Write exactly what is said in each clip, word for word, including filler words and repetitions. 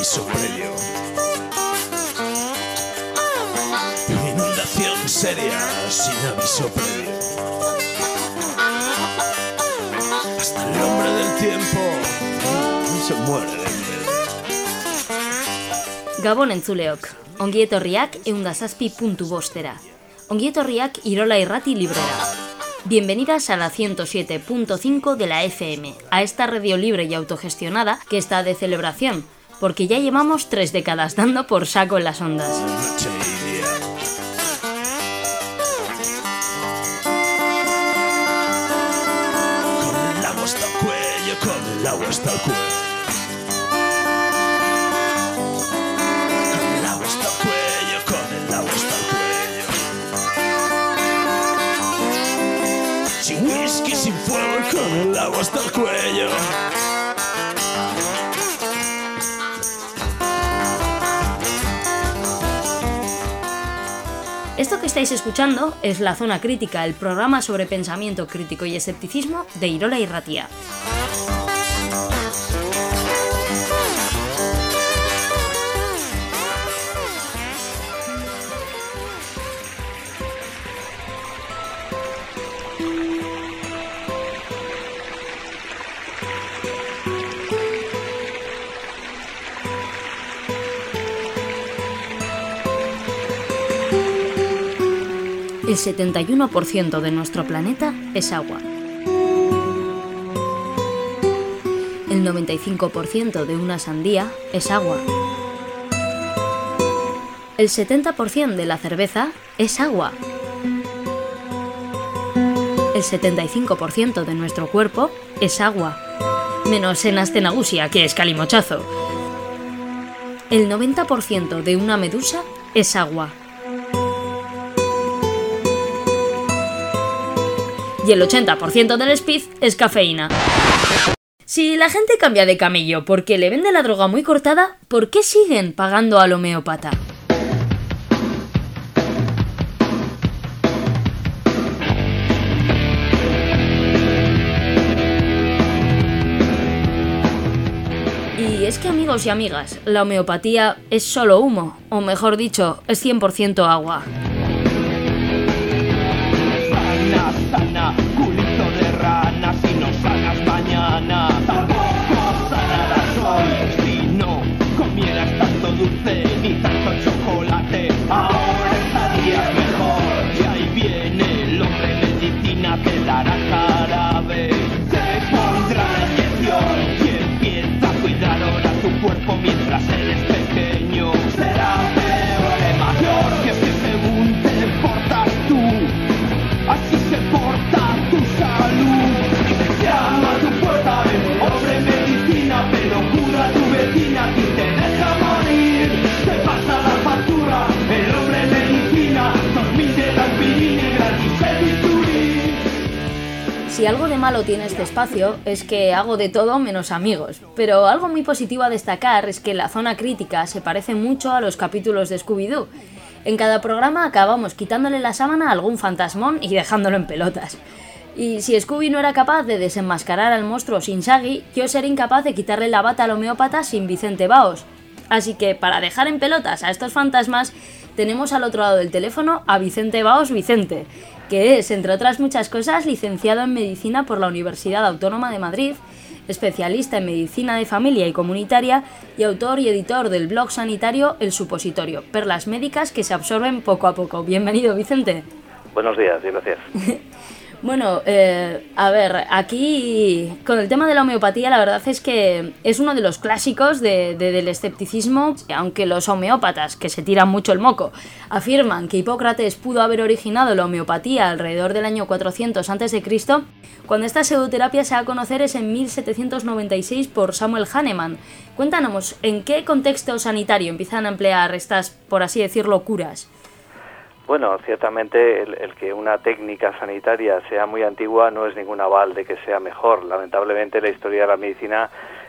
aviso previo. Inundación seria sin aviso previo. Hasta el hombre del tiempo se muere de miedo. Gabon entzuleok, ongietorriak ehun zazpi puntu bostera. Ongietorriak Irola Irrati librera. Bienvenidas a la ciento siete punto cinco de la F M, a esta radio libre y autogestionada que está de celebración, porque ya llevamos tres décadas dando por saco en las ondas. Con el agua hasta el cuello, con el agua hasta el cuello. Con el agua hasta el cuello, con el agua hasta el cuello. Sin whisky, sin fuego y con el agua hasta el cuello. Esto que estáis escuchando es La Zona Crítica, el programa sobre pensamiento crítico y escepticismo de Irola Irratia. El setenta y uno por ciento de nuestro planeta es agua. El noventa y cinco por ciento de una sandía es agua. El setenta por ciento de la cerveza es agua. El setenta y cinco por ciento de nuestro cuerpo es agua. Menos en Astenagusia, que es calimochazo. El noventa por ciento de una medusa es agua. Y el ochenta por ciento del speed es cafeína. Si la gente cambia de camello porque le vende la droga muy cortada, ¿por qué siguen pagando al homeópata? Y es que, amigos y amigas, la homeopatía es solo humo, o mejor dicho, es cien por ciento agua. Sana, culito de rana, si no sanas mañana, tampoco sanarás hoy. Si no comieras tanto dulce ni tanto chocolate, ahora estarías mejor. Y ahí viene el hombre medicina, te dará jarabe, te pondrá la inyección y empieza a cuidar ahora tu cuerpo mientras eres pequeño. Será peor de mayor, que es que según te portas tú, así se porta tu salud. Llama a tu puerta, ven, hombre medicina, pero cura tu vecina, si te deja morir, te pasa la factura. El hombre medicina, dos mil de la aspirina y gratis el bisturí. Si algo de malo tiene este espacio es que hago de todo menos amigos, pero algo muy positivo a destacar es que La Zona Crítica se parece mucho a los capítulos de Scooby-Doo. En cada programa acabamos quitándole la sábana a algún fantasmón y dejándolo en pelotas. Y si Scooby no era capaz de desenmascarar al monstruo sin Shaggy, yo seré incapaz de quitarle la bata al homeópata sin Vicente Baos. Así que para dejar en pelotas a estos fantasmas, tenemos al otro lado del teléfono a Vicente Baos Vicente, que es, entre otras muchas cosas, licenciado en Medicina por la Universidad Autónoma de Madrid, especialista en medicina de familia y comunitaria y autor y editor del blog sanitario El Supositorio, perlas médicas que se absorben poco a poco. Bienvenido, Vicente. Buenos días y gracias. Bueno, eh, a ver, aquí con el tema de la homeopatía la verdad es que es uno de los clásicos de, de, del escepticismo, aunque los homeópatas, que se tiran mucho el moco, afirman que Hipócrates pudo haber originado la homeopatía alrededor del año cuatrocientos antes de Cristo, cuando esta pseudoterapia se da a conocer es en mil setecientos noventa y seis por Samuel Hahnemann. Cuéntanos, ¿en qué contexto sanitario empiezan a emplear estas, por así decirlo, curas? Bueno, ciertamente el, el que una técnica sanitaria sea muy antigua no es ningún aval de que sea mejor. Lamentablemente la historia de la medicina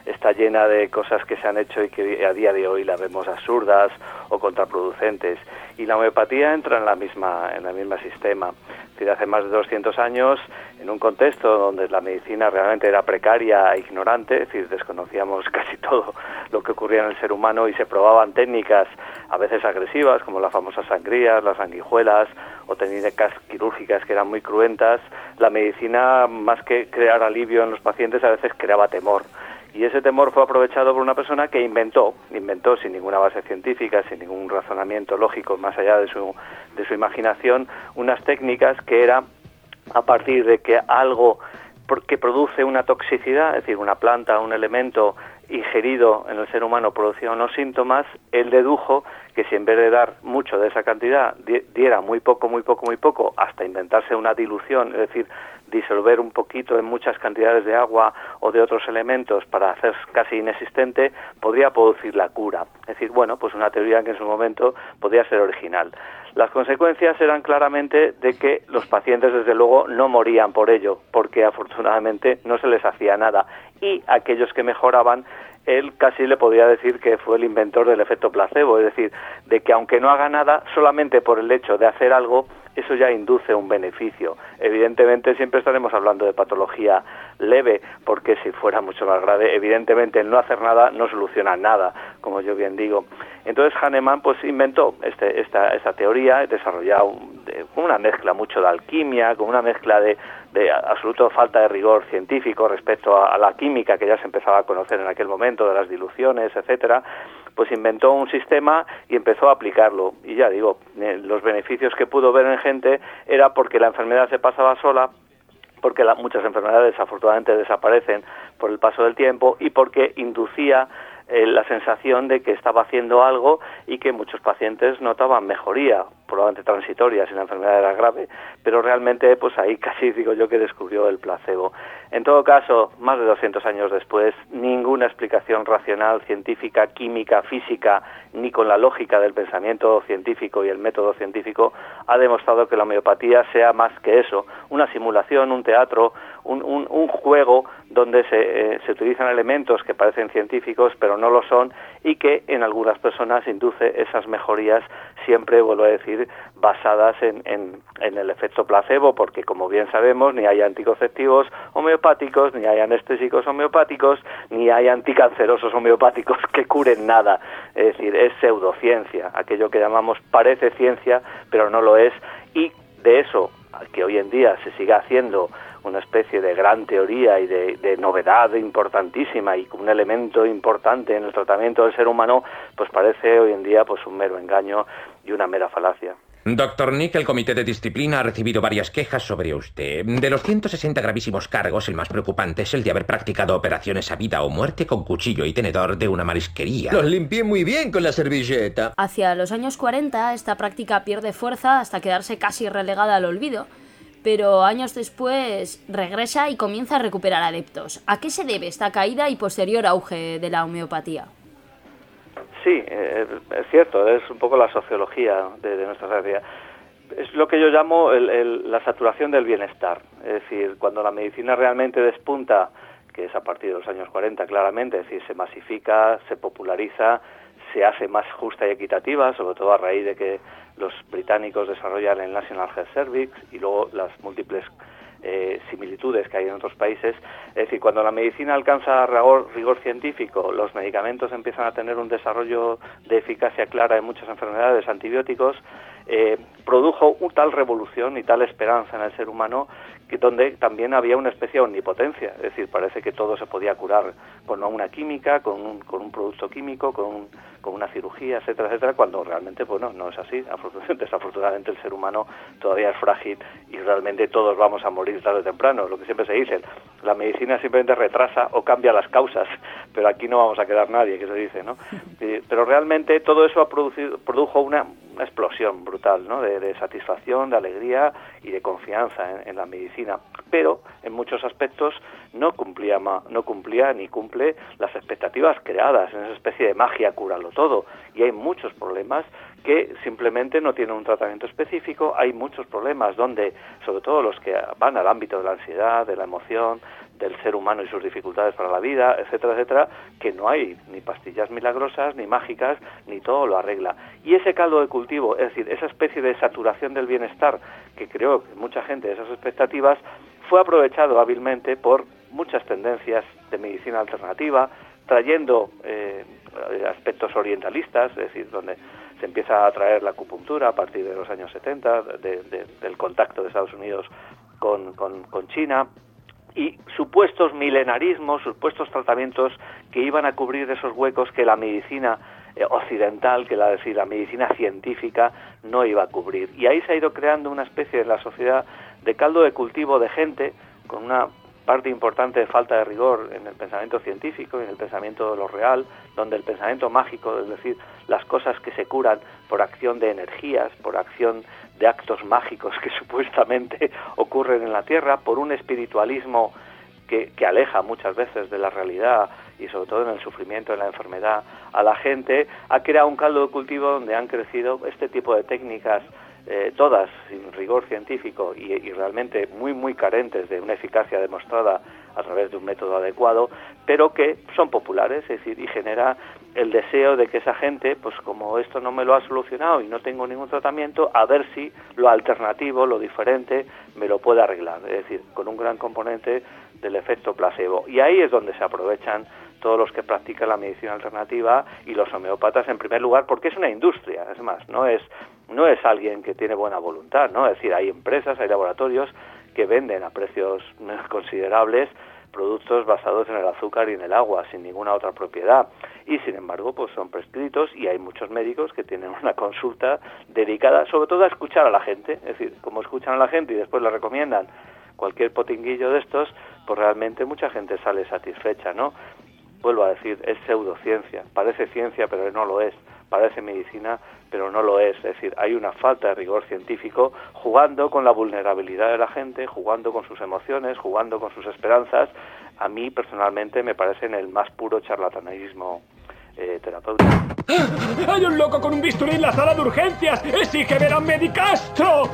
está llena de cosas que se han hecho y que a día de hoy las vemos absurdas o contraproducentes. Y la homeopatía entra en la misma en el mismo sistema. Es decir, hace más de doscientos años, en un contexto donde la medicina realmente era precaria e ignorante, es decir, desconocíamos casi todo lo que ocurría en el ser humano y se probaban técnicas a veces agresivas, como las famosas sangrías, las sanguijuelas, o técnicas quirúrgicas que eran muy cruentas, la medicina, más que crear alivio en los pacientes, a veces creaba temor. Y ese temor fue aprovechado por una persona que inventó, inventó sin ninguna base científica, sin ningún razonamiento lógico, más allá de su, de su imaginación, unas técnicas que era a partir de que algo que produce una toxicidad, es decir, una planta, un elemento ingerido en el ser humano producía unos síntomas, él dedujo que si en vez de dar mucho de esa cantidad, diera muy poco, muy poco, muy poco, hasta inventarse una dilución, es decir, disolver un poquito en muchas cantidades de agua o de otros elementos para hacer casi inexistente, podría producir la cura. Es decir, bueno, pues una teoría que en su momento podía ser original. Las consecuencias eran claramente de que los pacientes, desde luego, no morían por ello, porque afortunadamente no se les hacía nada. Y aquellos que mejoraban, él casi le podría decir que fue el inventor del efecto placebo, es decir, de que aunque no haga nada, solamente por el hecho de hacer algo, eso ya induce un beneficio. Evidentemente siempre estaremos hablando de patología leve, porque si fuera mucho más grave, evidentemente el no hacer nada no soluciona nada, como yo bien digo. Entonces Hahnemann pues inventó este, esta, esta teoría, desarrollado un, de, una mezcla mucho de alquimia, con una mezcla de, de absoluta falta de rigor científico respecto a, a la química que ya se empezaba a conocer en aquel momento, de las diluciones, etcétera. Pues inventó un sistema y empezó a aplicarlo. Y ya digo, eh, los beneficios que pudo ver en gente era porque la enfermedad se pasaba sola, porque la, muchas enfermedades afortunadamente desaparecen por el paso del tiempo y porque inducía eh, la sensación de que estaba haciendo algo y que muchos pacientes notaban mejoría, probablemente transitoria si la enfermedad era grave, pero realmente pues ahí casi digo yo que descubrió el placebo. En todo caso, más de doscientos años después, ninguna explicación racional, científica, química, física, ni con la lógica del pensamiento científico y el método científico ha demostrado que la homeopatía sea más que eso, una simulación, un teatro, un, un, un juego donde se, eh, se utilizan elementos que parecen científicos pero no lo son y que en algunas personas induce esas mejorías, siempre, vuelvo a decir, basadas en, en, en el efecto placebo, porque como bien sabemos ni hay anticonceptivos homeopáticos, ni hay anestésicos homeopáticos, ni hay anticancerosos homeopáticos que curen nada. Es decir, es pseudociencia, aquello que llamamos parece ciencia, pero no lo es, y de eso, que hoy en día se siga haciendo una especie de gran teoría y de, de novedad importantísima y un elemento importante en el tratamiento del ser humano, pues parece hoy en día pues un mero engaño y una mera falacia. Doctor Nick, el comité de disciplina ha recibido varias quejas sobre usted. De los ciento sesenta gravísimos cargos, el más preocupante es el de haber practicado operaciones a vida o muerte con cuchillo y tenedor de una marisquería. Los limpié muy bien con la servilleta. Hacia los años cuarenta, esta práctica pierde fuerza hasta quedarse casi relegada al olvido, pero años después regresa y comienza a recuperar adeptos. ¿A qué se debe esta caída y posterior auge de la homeopatía? Sí, eh, es cierto, es un poco la sociología de, de nuestra sociedad. Es lo que yo llamo el, el, la saturación del bienestar. Es decir, cuando la medicina realmente despunta, que es a partir de los años cuarenta claramente, es decir, se masifica, se populariza, se hace más justa y equitativa, sobre todo a raíz de que los británicos desarrollan el National Health Service y luego las múltiples eh, similitudes que hay en otros países. Es decir, cuando la medicina alcanza rigor, rigor científico, los medicamentos empiezan a tener un desarrollo de eficacia clara en muchas enfermedades, antibióticos, eh, produjo una tal revolución y tal esperanza en el ser humano que donde también había una especie de omnipotencia, es decir, parece que todo se podía curar con una química, con un, con un producto químico, con, un, con una cirugía, etcétera, etcétera, cuando realmente, bueno, no es así. Afortunadamente, desafortunadamente el ser humano todavía es frágil y realmente todos vamos a morir tarde o temprano, lo que siempre se dice, la medicina simplemente retrasa o cambia las causas, pero aquí no vamos a quedar nadie, que se dice, ¿no? Pero realmente todo eso ha producido, produjo una, una explosión brutal, ¿no? De, de satisfacción, de alegría y de confianza en, en la medicina, pero en muchos aspectos no cumplía no cumplía ni cumple las expectativas creadas en esa especie de magia cúralo todo, y hay muchos problemas que simplemente no tienen un tratamiento específico. Hay muchos problemas donde, sobre todo los que van al ámbito de la ansiedad, de la emoción, del ser humano y sus dificultades para la vida, etcétera, etcétera, que no hay ni pastillas milagrosas, ni mágicas, ni todo lo arregla. Y ese caldo de cultivo, es decir, esa especie de saturación del bienestar que creó que mucha gente de esas expectativas, fue aprovechado hábilmente por muchas tendencias de medicina alternativa, trayendo eh, aspectos orientalistas, es decir, donde se empieza a traer la acupuntura a partir de los años setenta, de, de, del contacto de Estados Unidos con, con, con China, y supuestos milenarismos, supuestos tratamientos que iban a cubrir esos huecos que la medicina eh, occidental, que la, decir, la medicina científica no iba a cubrir. Y ahí se ha ido creando una especie en la sociedad de caldo de cultivo de gente con una parte importante de falta de rigor en el pensamiento científico y en el pensamiento de lo real, donde el pensamiento mágico, es decir, las cosas que se curan por acción de energías, por acción de actos mágicos que supuestamente ocurren en la Tierra, por un espiritualismo que, que aleja muchas veces de la realidad y sobre todo en el sufrimiento, en la enfermedad, a la gente, ha creado un caldo de cultivo donde han crecido este tipo de técnicas, Eh, todas sin rigor científico y, y realmente muy muy carentes de una eficacia demostrada a través de un método adecuado, pero que son populares, es decir, y genera el deseo de que esa gente, pues como esto no me lo ha solucionado y no tengo ningún tratamiento, a ver si lo alternativo, lo diferente, me lo puede arreglar, es decir, con un gran componente del efecto placebo. Y ahí es donde se aprovechan todos los que practican la medicina alternativa y los homeópatas en primer lugar, porque es una industria, es más, no es no es alguien que tiene buena voluntad, ¿no? Es decir, hay empresas, hay laboratorios que venden a precios considerables productos basados en el azúcar y en el agua, sin ninguna otra propiedad, y sin embargo, pues son prescritos y hay muchos médicos que tienen una consulta dedicada sobre todo a escuchar a la gente, es decir, como escuchan a la gente y después le recomiendan cualquier potinguillo de estos, pues realmente mucha gente sale satisfecha, ¿no? Vuelvo a decir, es pseudociencia, parece ciencia pero no lo es, parece medicina pero no lo es, es decir, hay una falta de rigor científico jugando con la vulnerabilidad de la gente, jugando con sus emociones, jugando con sus esperanzas. A mí personalmente me parecen el más puro charlatanismo eh, terapéutico. ¡Hay un loco con un bisturí en la sala de urgencias! ¡Exige ver a un medicazo!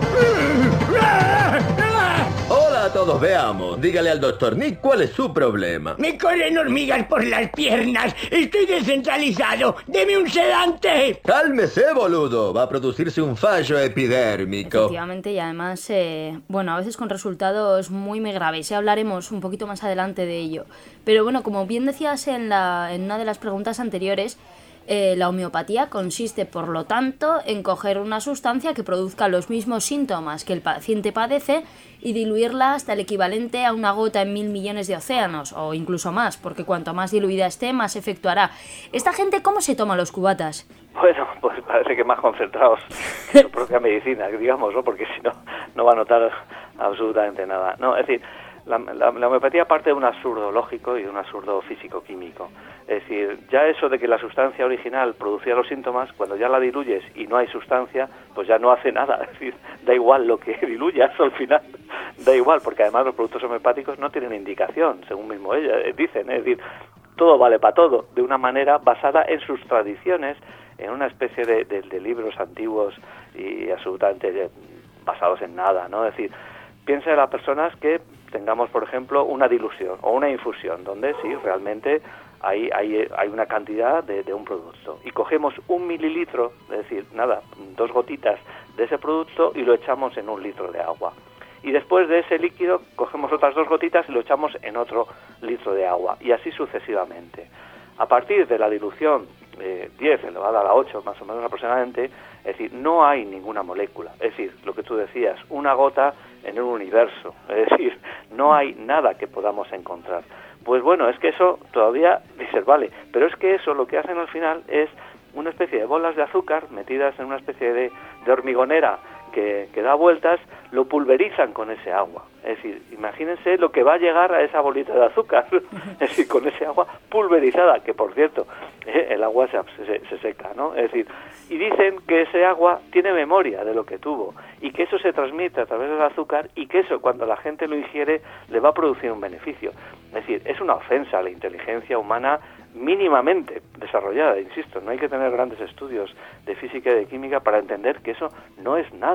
Hola a todos, veamos. Dígale al doctor Nick cuál es su problema. Me corren hormigas por las piernas. Estoy descentralizado. ¡Deme un sedante! Cálmese, boludo. Va a producirse un fallo epidérmico. Efectivamente, y además, eh, bueno, a veces con resultados muy, muy graves. Ya hablaremos un poquito más adelante de ello. Pero bueno, como bien decías en, la, en una de las preguntas anteriores, Eh, la homeopatía consiste, por lo tanto, en coger una sustancia que produzca los mismos síntomas que el paciente padece y diluirla hasta el equivalente a una gota en mil millones de océanos, o incluso más, porque cuanto más diluida esté, más efecto hará. ¿Esta gente cómo se toma los cubatas? Bueno, pues parece que más concentrados que su propia medicina, digamos, ¿no? Porque si no, no va a notar absolutamente nada. No, es decir, la, la, la homeopatía parte de un absurdo lógico y de un absurdo físico-químico. Es decir, ya eso de que la sustancia original producía los síntomas, cuando ya la diluyes y no hay sustancia, pues ya no hace nada. Es decir, da igual lo que diluyas al final, da igual, porque además los productos homeopáticos no tienen indicación, según mismo ellos dicen. Es decir, todo vale para todo, de una manera basada en sus tradiciones, en una especie de, de, de libros antiguos y absolutamente basados en nada, ¿no? Es decir, piensa en las personas que tengamos, por ejemplo, una dilución o una infusión, donde sí, realmente hay, hay, hay una cantidad de, de un producto. Y cogemos un mililitro, es decir, nada, dos gotitas de ese producto y lo echamos en un litro de agua. Y después de ese líquido cogemos otras dos gotitas y lo echamos en otro litro de agua. Y así sucesivamente. A partir de la dilución eh, diez elevada a la ocho, más o menos aproximadamente, es decir, no hay ninguna molécula. Es decir, lo que tú decías, una gota en un universo. Es decir, no hay nada que podamos encontrar. Pues bueno, es que eso todavía dices, vale, pero es que eso lo que hacen al final es una especie de bolas de azúcar metidas en una especie de, de hormigonera que, que da vueltas, lo pulverizan con ese agua. Es decir, imagínense lo que va a llegar a esa bolita de azúcar, es decir, con ese agua pulverizada, que por cierto, eh, el agua se, se, se seca, ¿no? Es decir, y dicen que ese agua tiene memoria de lo que tuvo y que eso se transmite a través del azúcar y que eso cuando la gente lo ingiere le va a producir un beneficio. Es decir, es una ofensa a la inteligencia humana mínimamente desarrollada, insisto, no hay que tener grandes estudios de física y de química para entender que eso no es nada.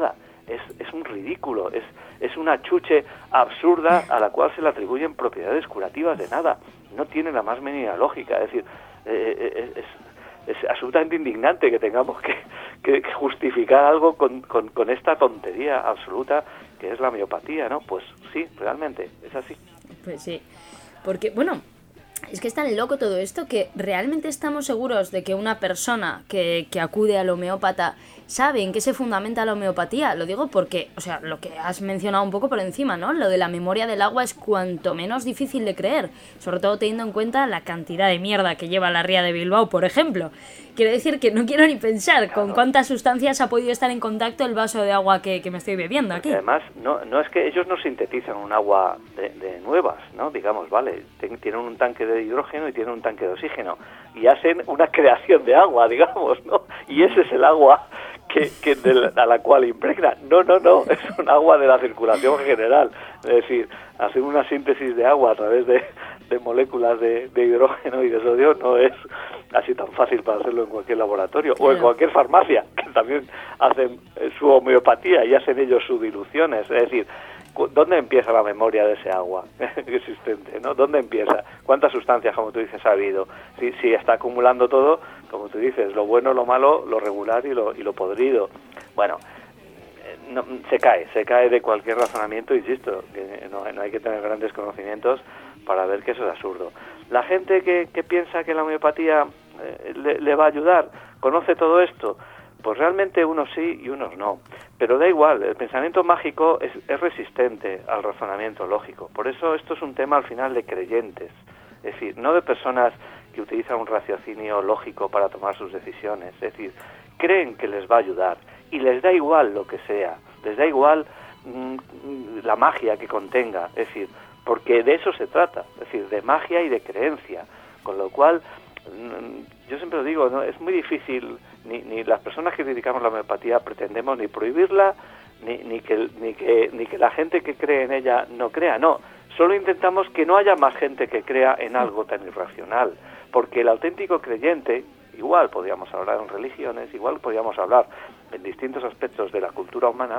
es, es un ridículo, es, es una chuche absurda a la cual se le atribuyen propiedades curativas de nada. No tiene la más mínima lógica. Es decir, eh, es, es absolutamente indignante que tengamos que, que, que justificar algo con, con, con esta tontería absoluta que es la homeopatía, ¿no? Pues sí, realmente, es así. Pues sí, porque, bueno, es que es tan loco todo esto que realmente estamos seguros de que una persona que, que acude al homeópata sabe en qué se fundamenta la homeopatía. Lo digo porque, o sea, lo que has mencionado un poco por encima, ¿no? Lo de la memoria del agua es cuanto menos difícil de creer, sobre todo teniendo en cuenta la cantidad de mierda que lleva la ría de Bilbao, por ejemplo. Quiero decir que no quiero ni pensar con cuántas sustancias ha podido estar en contacto el vaso de agua que, que me estoy bebiendo aquí. Además, no, no es que ellos no sintetizan un agua de, de nuevas, ¿no? Digamos, vale, tienen un tanque de hidrógeno y tienen un tanque de oxígeno y hacen una creación de agua, digamos, ¿no? Y ese es el agua que, que de la, a la cual impregna. No, no, no, es un agua de la circulación general. Es decir, hacer una síntesis de agua a través de, de moléculas de, de hidrógeno y de sodio no es así tan fácil para hacerlo en cualquier laboratorio, claro, o en cualquier farmacia, que también hacen su homeopatía y hacen ellos sus diluciones. Es decir, ¿dónde empieza la memoria de ese agua existente, ¿no? ¿Dónde empieza? ¿Cuántas sustancias, como tú dices, ha habido? Si, si está acumulando todo, como tú dices, lo bueno, lo malo, lo regular y lo, y lo podrido. Bueno, no, se cae, se cae de cualquier razonamiento, insisto, que no, no hay que tener grandes conocimientos para ver que eso es absurdo. La gente que, que piensa que la homeopatía eh, le, le va a ayudar, conoce todo esto, pues realmente unos sí y unos no. Pero da igual, el pensamiento mágico es, es resistente al razonamiento lógico. Por eso esto es un tema al final de creyentes. Es decir, no de personas que utilizan un raciocinio lógico para tomar sus decisiones. Es decir, creen que les va a ayudar y les da igual lo que sea. Les da igual mmm, la magia que contenga. Es decir, porque de eso se trata. Es decir, de magia y de creencia. Con lo cual, mmm, yo siempre lo digo, ¿no? Es muy difícil. Ni, ni las personas que criticamos la homeopatía pretendemos ni prohibirla, ni, ni, que, ni, que, ni que la gente que cree en ella no crea, no. Solo intentamos que no haya más gente que crea en algo tan irracional, porque el auténtico creyente, igual podríamos hablar en religiones, igual podríamos hablar en distintos aspectos de la cultura humana,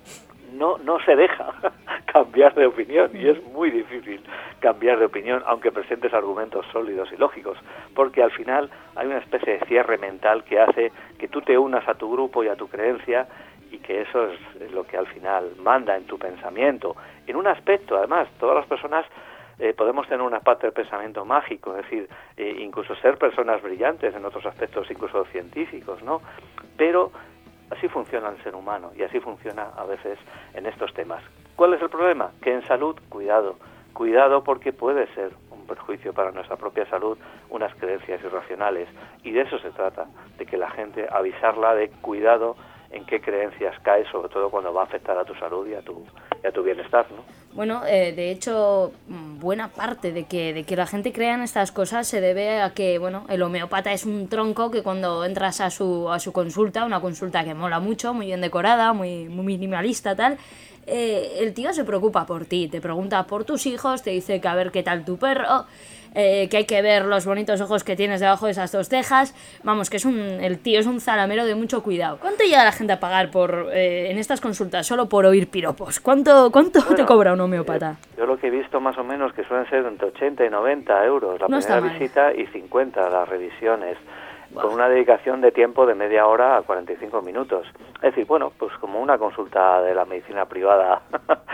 no, no se deja cambiar de opinión, y es muy difícil cambiar de opinión, aunque presentes argumentos sólidos y lógicos, porque al final hay una especie de cierre mental que hace que tú te unas a tu grupo y a tu creencia, y que eso es lo que al final manda en tu pensamiento. En un aspecto, además, todas las personas eh, podemos tener una parte del pensamiento mágico, es decir, eh, incluso ser personas brillantes en otros aspectos, incluso científicos, ¿no? Pero así funciona el ser humano y así funciona a veces en estos temas. ¿Cuál es el problema? Que en salud, cuidado, cuidado porque puede ser un perjuicio para nuestra propia salud unas creencias irracionales, y de eso se trata, de que la gente, avisarla de cuidado en qué creencias cae, sobre todo cuando va a afectar a tu salud y a tu, y a tu bienestar, ¿no? Bueno, eh, de hecho, buena parte de que, de que la gente crea en estas cosas se debe a que, bueno, el homeópata es un tronco que cuando entras a su, a su consulta, una consulta que mola mucho, muy bien decorada, muy, muy minimalista, tal, eh, el tío se preocupa por ti, te pregunta por tus hijos, te dice que a ver qué tal tu perro, eh, que hay que ver los bonitos ojos que tienes debajo de esas dos cejas. Vamos, que es un, el tío es un zalamero de mucho cuidado. ¿Cuánto llega la gente a pagar por eh, en estas consultas solo por oír piropos? ¿Cuánto, cuánto bueno, te cobra un homeópata? Eh, yo lo que he visto más o menos que suelen ser entre ochenta y noventa euros la no primera visita y cincuenta las revisiones. Wow. Con una dedicación de tiempo de media hora a cuarenta y cinco minutos. Es decir, bueno, pues como una consulta de la medicina privada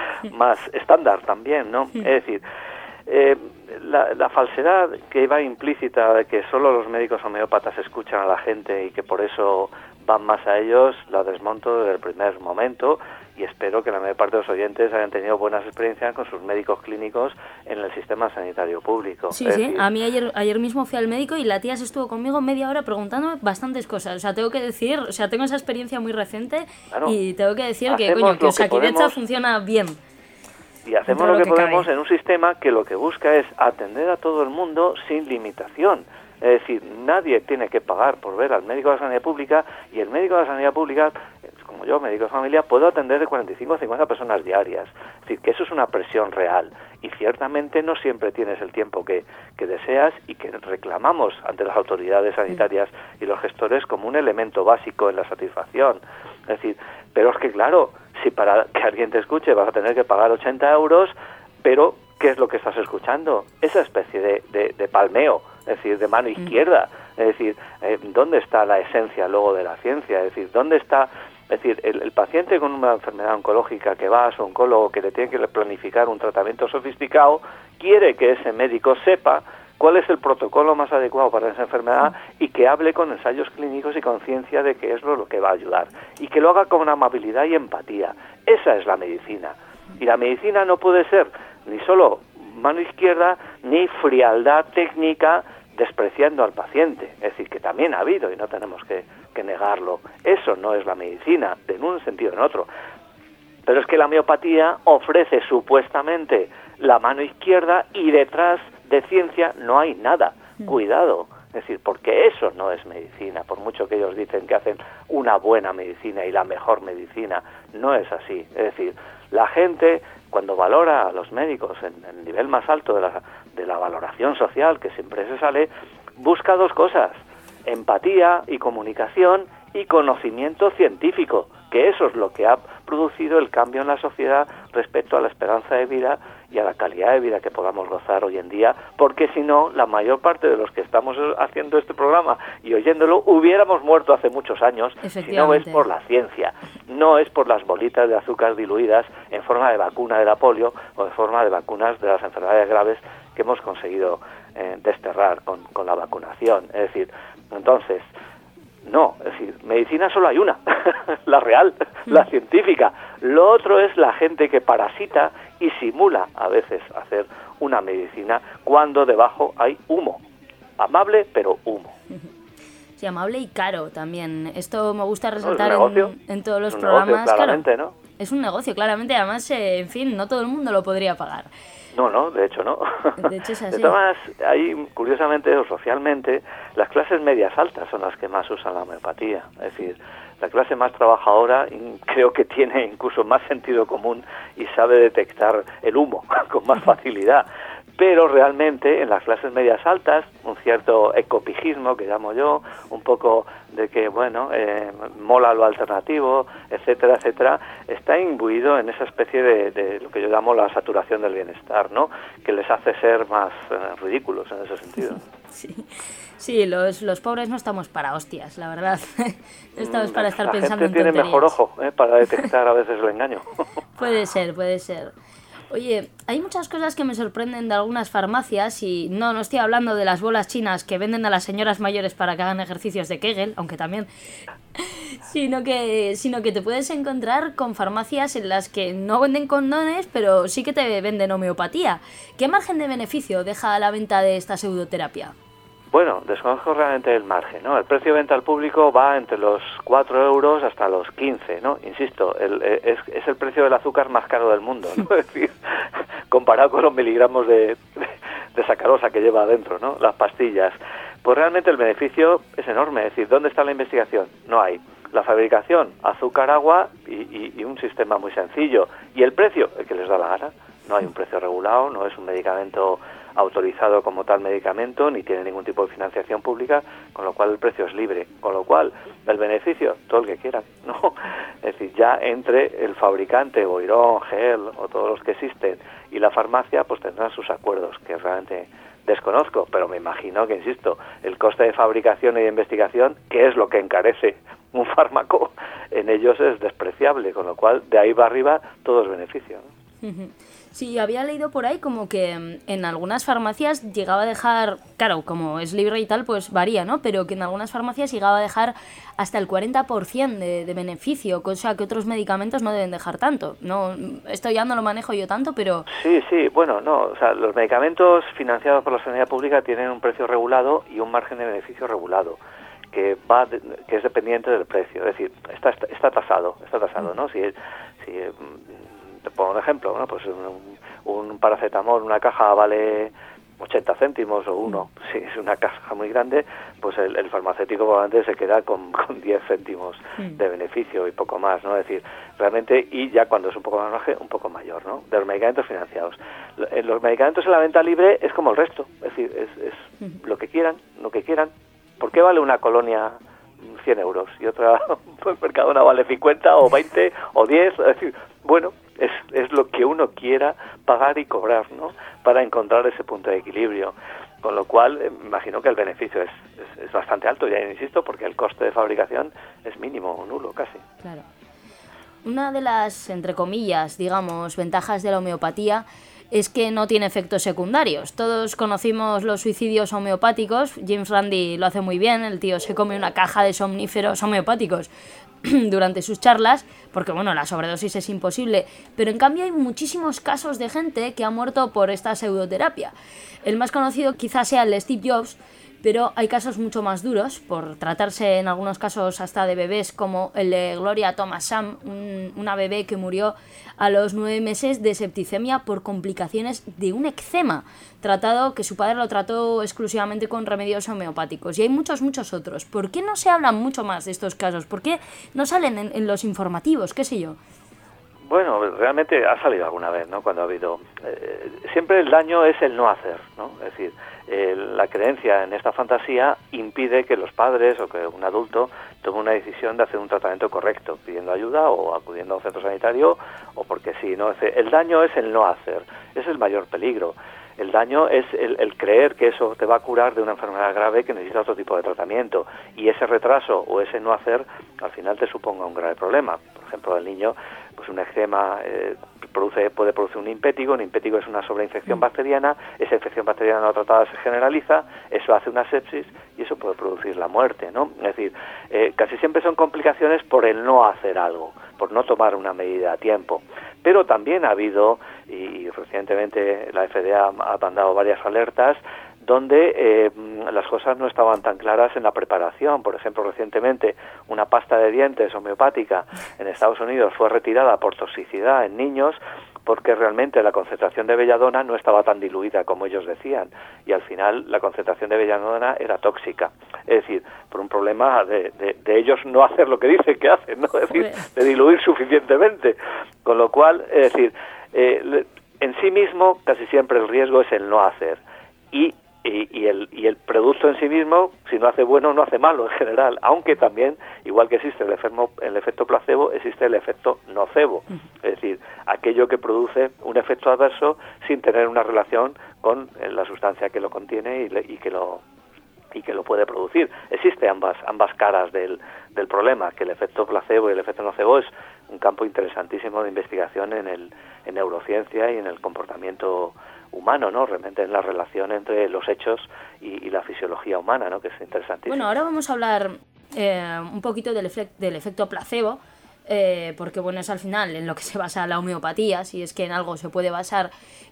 más estándar también, ¿no? Sí. Es decir, eh, la, la falsedad que va implícita de que solo los médicos homeópatas escuchan a la gente y que por eso van más a ellos, la desmonto desde el primer momento, y espero que la mayor parte de los oyentes hayan tenido buenas experiencias con sus médicos clínicos en el sistema sanitario público. Sí, sí, a mí ayer ayer mismo fui al médico y la tía se estuvo conmigo media hora preguntándome bastantes cosas. O sea, tengo que decir, o sea, tengo esa experiencia muy reciente, claro, y tengo que decir que, coño, que Osakidetza funciona bien. Y hacemos lo que, lo que podemos cabe en un sistema que lo que busca es atender a todo el mundo sin limitación. Es decir, nadie tiene que pagar por ver al médico de la sanidad pública, y el médico de la sanidad pública, como yo, médico de familia, puedo atender de cuarenta y cinco a cincuenta personas diarias. Es decir, que eso es una presión real, y ciertamente no siempre tienes el tiempo que, que deseas, y que reclamamos ante las autoridades sanitarias y los gestores como un elemento básico en la satisfacción. Es decir, pero es que claro, si para que alguien te escuche vas a tener que pagar ochenta euros, pero ¿qué es lo que estás escuchando? Esa especie de, de, de palmeo, es decir, de mano izquierda. Es decir, eh, ¿dónde está la esencia luego de la ciencia? Es decir, ¿dónde está...? Es decir, el, el paciente con una enfermedad oncológica que va a su oncólogo, que le tiene que planificar un tratamiento sofisticado, quiere que ese médico sepa cuál es el protocolo más adecuado para esa enfermedad y que hable con ensayos clínicos y conciencia de que es lo, lo que va a ayudar. Y que lo haga con amabilidad y empatía. Esa es la medicina. Y la medicina no puede ser ni solo mano izquierda, ni frialdad técnica despreciando al paciente. Es decir, que también ha habido y no tenemos que, que negarlo. Eso no es la medicina, en un sentido o en otro. Pero es que la homeopatía ofrece supuestamente la mano izquierda y detrás de ciencia no hay nada. Cuidado. Es decir, porque eso no es medicina, por mucho que ellos dicen que hacen una buena medicina y la mejor medicina, no es así. Es decir, la gente, cuando valora a los médicos en el nivel más alto de la, de la valoración social, que siempre se sale, busca dos cosas: empatía y comunicación y conocimiento científico, que eso es lo que ha producido el cambio en la sociedad respecto a la esperanza de vida y a la calidad de vida que podamos gozar hoy en día, porque si no, la mayor parte de los que estamos haciendo este programa y oyéndolo hubiéramos muerto hace muchos años, si no es por la ciencia, no es por las bolitas de azúcar diluidas en forma de vacuna de la polio o en forma de vacunas de las enfermedades graves que hemos conseguido eh, desterrar con, con la vacunación. Es decir, entonces, no, es decir, medicina solo hay una, la real, la científica. Lo otro es la gente que parasita y simula a veces hacer una medicina cuando debajo hay humo. Amable, pero humo. Sí, amable y caro también. Esto me gusta resaltar no, en, en todos los es un programas. Negocio, claramente, claro, ¿no? Es un negocio, claramente. Además, eh, en fin, no todo el mundo lo podría pagar. No, no, de hecho no. De hecho es así. De todas maneras, ahí, curiosamente o socialmente, las clases medias altas son las que más usan la homeopatía. Es decir, la clase más trabajadora creo que tiene incluso más sentido común y sabe detectar el humo con más facilidad. Pero realmente en las clases medias altas, un cierto ecopijismo que llamo yo, un poco de que, bueno, eh, mola lo alternativo, etcétera, etcétera, está imbuido en esa especie de, de lo que yo llamo la saturación del bienestar, ¿no? Que les hace ser más eh, ridículos en ese sentido. Sí, sí, los, los pobres no estamos para hostias, la verdad. No estamos para estar la pensando en gente tiene tonterías. mejor ojo eh, para detectar a veces el engaño. Puede ser, puede ser. Oye, hay muchas cosas que me sorprenden de algunas farmacias y no, no estoy hablando de las bolas chinas que venden a las señoras mayores para que hagan ejercicios de Kegel, aunque también, sino que, sino que te puedes encontrar con farmacias en las que no venden condones, pero sí que te venden homeopatía. ¿Qué margen de beneficio deja la venta de esta pseudoterapia? Bueno, desconozco realmente el margen, ¿no? El precio de venta al público va entre los cuatro euros hasta los quince, ¿no? Insisto, el, es, es el precio del azúcar más caro del mundo, ¿no? Es decir, comparado con los miligramos de, de, de sacarosa que lleva adentro, ¿no? Las pastillas. Pues realmente el beneficio es enorme. Es decir, ¿dónde está la investigación? No hay. La fabricación, azúcar, agua y, y, y un sistema muy sencillo. ¿Y el precio? El que les da la gana. No hay un precio regulado, no es un medicamento autorizado como tal medicamento, ni tiene ningún tipo de financiación pública, con lo cual el precio es libre, con lo cual el beneficio, todo el que quieran, ¿no? Es decir, ya entre el fabricante, Boirón, Gel o todos los que existen, y la farmacia, pues tendrán sus acuerdos, que realmente desconozco, pero me imagino que, insisto, el coste de fabricación y de investigación, que es lo que encarece un fármaco, en ellos es despreciable, con lo cual de ahí va arriba todo es beneficio, ¿no? Sí, había leído por ahí como que en algunas farmacias llegaba a dejar, claro, como es libre y tal, pues varía, ¿no? Pero que en algunas farmacias llegaba a dejar hasta el cuarenta por ciento de, de beneficio, cosa que otros medicamentos no deben dejar tanto. No, esto ya no lo manejo yo tanto, pero... Sí, sí, bueno, no, o sea, los medicamentos financiados por la sanidad pública tienen un precio regulado y un margen de beneficio regulado, que va de, que es dependiente del precio, es decir, está, está, está tasado, está tasado, ¿no? Si, si te pongo un ejemplo, ¿no? Pues un, un paracetamol, una caja vale ochenta céntimos o uno, si es una caja muy grande, pues el, el farmacéutico probablemente se queda con, con diez céntimos de beneficio y poco más, ¿no? Es decir, realmente, y ya cuando es un poco más bajo, un poco mayor, ¿no? De los medicamentos financiados. Los medicamentos en la venta libre es como el resto, es decir, es, es lo que quieran, lo que quieran. ¿Por qué vale una colonia cien euros y otra pues Mercadona vale cincuenta o veinte o diez, es decir, bueno, es, es lo que uno quiera pagar y cobrar, ¿no? Para encontrar ese punto de equilibrio. Con lo cual, eh, imagino que el beneficio es, es, es bastante alto, ya insisto, porque el coste de fabricación es mínimo o nulo casi. Claro. Una de las, entre comillas, digamos, ventajas de la homeopatía es que no tiene efectos secundarios. Todos conocimos los suicidios homeopáticos, James Randi lo hace muy bien, el tío se come una caja de somníferos homeopáticos durante sus charlas, porque bueno, la sobredosis es imposible, pero en cambio hay muchísimos casos de gente que ha muerto por esta pseudoterapia. El más conocido quizás sea el de Steve Jobs, pero hay casos mucho más duros, por tratarse en algunos casos hasta de bebés, como el de Gloria Thomas-Sam, un, una bebé que murió a los nueve meses de septicemia por complicaciones de un eczema, tratado que su padre lo trató exclusivamente con remedios homeopáticos. Y hay muchos, muchos otros. ¿Por qué no se habla mucho más de estos casos? ¿Por qué no salen en, en los informativos? ¿Qué sé yo? Bueno, realmente ha salido alguna vez, ¿no? Cuando ha habido... Eh, siempre el daño es el no hacer, ¿no? Es decir, eh, la creencia en esta fantasía impide que los padres o que un adulto tome una decisión de hacer un tratamiento correcto, pidiendo ayuda o acudiendo a un centro sanitario o porque sí, ¿no? Es decir, el daño es el no hacer, ese es el mayor peligro. El daño es el, el creer que eso te va a curar de una enfermedad grave que necesita otro tipo de tratamiento, y ese retraso o ese no hacer al final te suponga un grave problema. Por ejemplo, el niño, pues un eczema eh, produce, puede producir un impétigo, un impétigo es una sobreinfección bacteriana, esa infección bacteriana no tratada se generaliza, eso hace una sepsis y eso puede producir la muerte, ¿no? Es decir, eh, casi siempre son complicaciones por el no hacer algo, por no tomar una medida a tiempo. Pero también ha habido, y recientemente la F D A ha mandado varias alertas, donde eh, las cosas no estaban tan claras en la preparación. Por ejemplo, recientemente una pasta de dientes homeopática en Estados Unidos fue retirada por toxicidad en niños porque realmente la concentración de belladona no estaba tan diluida como ellos decían, y al final la concentración de belladona era tóxica. Es decir, por un problema de, de, de ellos no hacer lo que dicen que hacen, ¿no? Es decir, de diluir suficientemente. Con lo cual, es decir, eh, en sí mismo casi siempre el riesgo es el no hacer. Y Y, y, el, y el producto en sí mismo, si no hace bueno, no hace malo en general, aunque también, igual que existe el, enfermo, el efecto placebo, existe el efecto nocebo, es decir, aquello que produce un efecto adverso sin tener una relación con la sustancia que lo contiene y, le, y que lo y que lo puede producir. Existe ambas ambas caras del, del problema, que el efecto placebo y el efecto nocebo es un campo interesantísimo de investigación en el en neurociencia y en el comportamiento humano, ¿no? Realmente en la relación entre los hechos y, y la fisiología humana, ¿no? Que es interesantísimo. Bueno, ahora vamos a hablar eh, un poquito del, efect, del efecto placebo, eh, porque bueno, es al final en lo que se basa la homeopatía, si es que en algo se puede basar,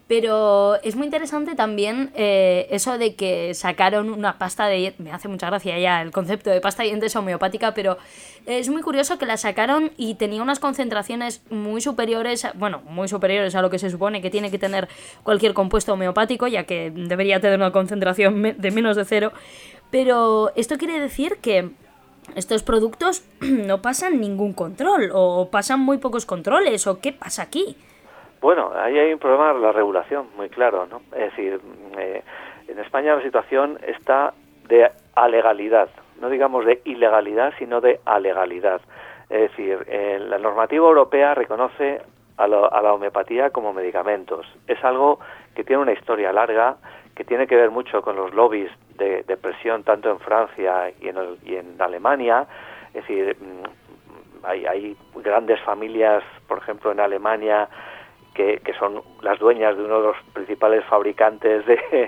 pero es muy interesante también eh, eso de que sacaron una pasta de dientes, me hace mucha gracia ya el concepto de pasta de dientes homeopática, pero es muy curioso que la sacaron y tenía unas concentraciones muy superiores, bueno, muy superiores a lo que se supone que tiene que tener cualquier compuesto homeopático, ya que debería tener una concentración de menos de cero, pero esto quiere decir que estos productos no pasan ningún control, o pasan muy pocos controles, o ¿qué pasa aquí? Bueno, ahí hay un problema de la regulación, muy claro, ¿no? Es decir, eh, en España la situación está de alegalidad, no digamos de ilegalidad, sino de alegalidad. Es decir, eh, la normativa europea reconoce a, lo, a la homeopatía como medicamentos. Es algo que tiene una historia larga, que tiene que ver mucho con los lobbies de, de presión tanto en Francia y en, el, y en Alemania. Es decir, hay, hay grandes familias, por ejemplo, en Alemania, que, que son las dueñas de uno de los principales fabricantes de,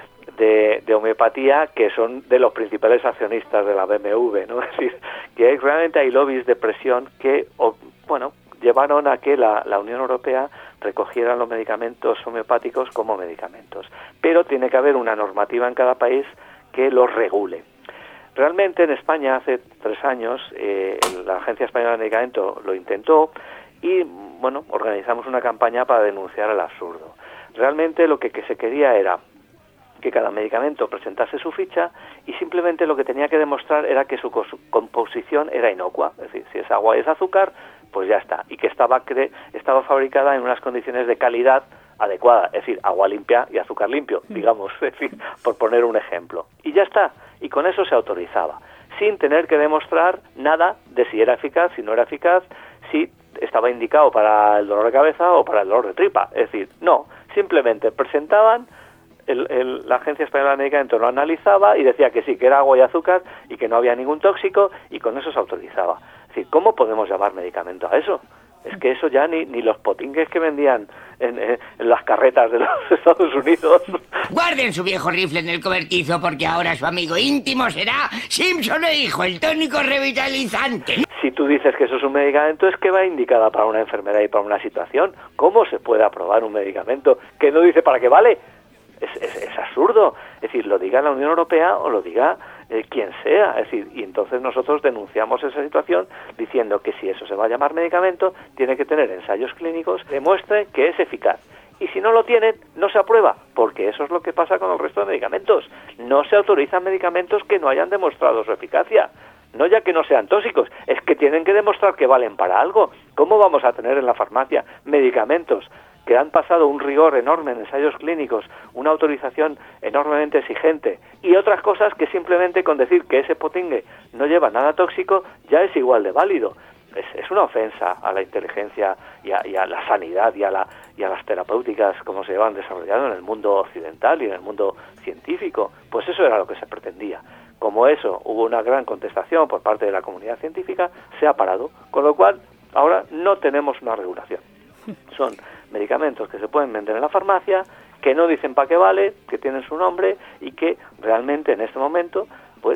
de, de homeopatía, que son de los principales accionistas de la B M W, ¿no? Es decir, que realmente hay lobbies de presión que, o, bueno, llevaron a que la, la Unión Europea recogiera los medicamentos homeopáticos como medicamentos. Pero tiene que haber una normativa en cada país que los regule. Realmente en España hace tres años eh, la Agencia Española de Medicamentos lo intentó y, bueno, organizamos una campaña para denunciar el absurdo. Realmente lo que, que se quería era que cada medicamento presentase su ficha y simplemente lo que tenía que demostrar era que su composición era inocua. Es decir, si es agua y es azúcar, pues ya está. Y que estaba, cre- estaba fabricada en unas condiciones de calidad adecuada. Es decir, agua limpia y azúcar limpio, digamos, es decir, por poner un ejemplo. Y ya está. Y con eso se autorizaba. sin tener que demostrar nada de si era eficaz, si no era eficaz, si estaba indicado para el dolor de cabeza o para el dolor de tripa. Es decir, no, simplemente presentaban, el, el, la Agencia Española de Medicamentos lo analizaba y decía que sí, que era agua y azúcar y que no había ningún tóxico, y con eso se autorizaba. Es decir, ¿cómo podemos llamar medicamento a eso? Es que eso ya ni, ni los potingues que vendían en, en, en las carretas de los Estados Unidos. Guarden su viejo rifle en el cobertizo, porque ahora su amigo íntimo será Simpson e hijo, el tónico revitalizante. Si tú dices que eso es un medicamento, es que va indicada para una enfermedad y para una situación. ¿Cómo se puede aprobar un medicamento que no dice para qué vale? Es, es, es absurdo. Es decir, lo diga la Unión Europea o lo diga eh, quien sea. Es decir, y entonces nosotros denunciamos esa situación diciendo que si eso se va a llamar medicamento, tiene que tener ensayos clínicos que demuestren que es eficaz. Y si no lo tienen, no se aprueba, porque eso es lo que pasa con el resto de medicamentos. No se autorizan medicamentos que no hayan demostrado su eficacia. No ya que no sean tóxicos, es que tienen que demostrar que valen para algo. ¿Cómo vamos a tener en la farmacia medicamentos que han pasado un rigor enorme en ensayos clínicos, una autorización enormemente exigente, y otras cosas que simplemente con decir que ese potingue no lleva nada tóxico ya es igual de válido? Es, es una ofensa a la inteligencia y a, y a la sanidad y a, la, y a las terapéuticas como se llevan desarrollando en el mundo occidental y en el mundo científico. Pues eso era lo que se pretendía. Como eso hubo una gran contestación por parte de la comunidad científica, se ha parado, con lo cual ahora no tenemos una regulación. Son medicamentos que se pueden vender en la farmacia, que no dicen para qué vale, que tienen su nombre y que realmente en este momento pues,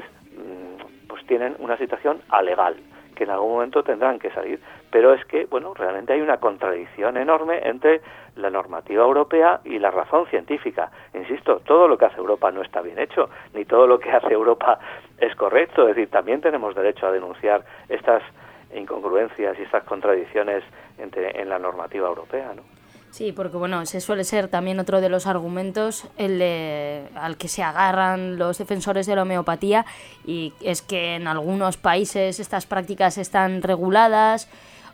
pues tienen una situación alegal, que en algún momento tendrán que salir. Pero es que, bueno, realmente hay una contradicción enorme entre la normativa europea y la razón científica. Insisto, todo lo que hace Europa no está bien hecho, ni todo lo que hace Europa es correcto. Es decir, también tenemos derecho a denunciar estas incongruencias y estas contradicciones entre, en la normativa europea, ¿no? Sí, porque bueno, ese suele ser también otro de los argumentos el de, al que se agarran los defensores de la homeopatía, y es que en algunos países estas prácticas están reguladas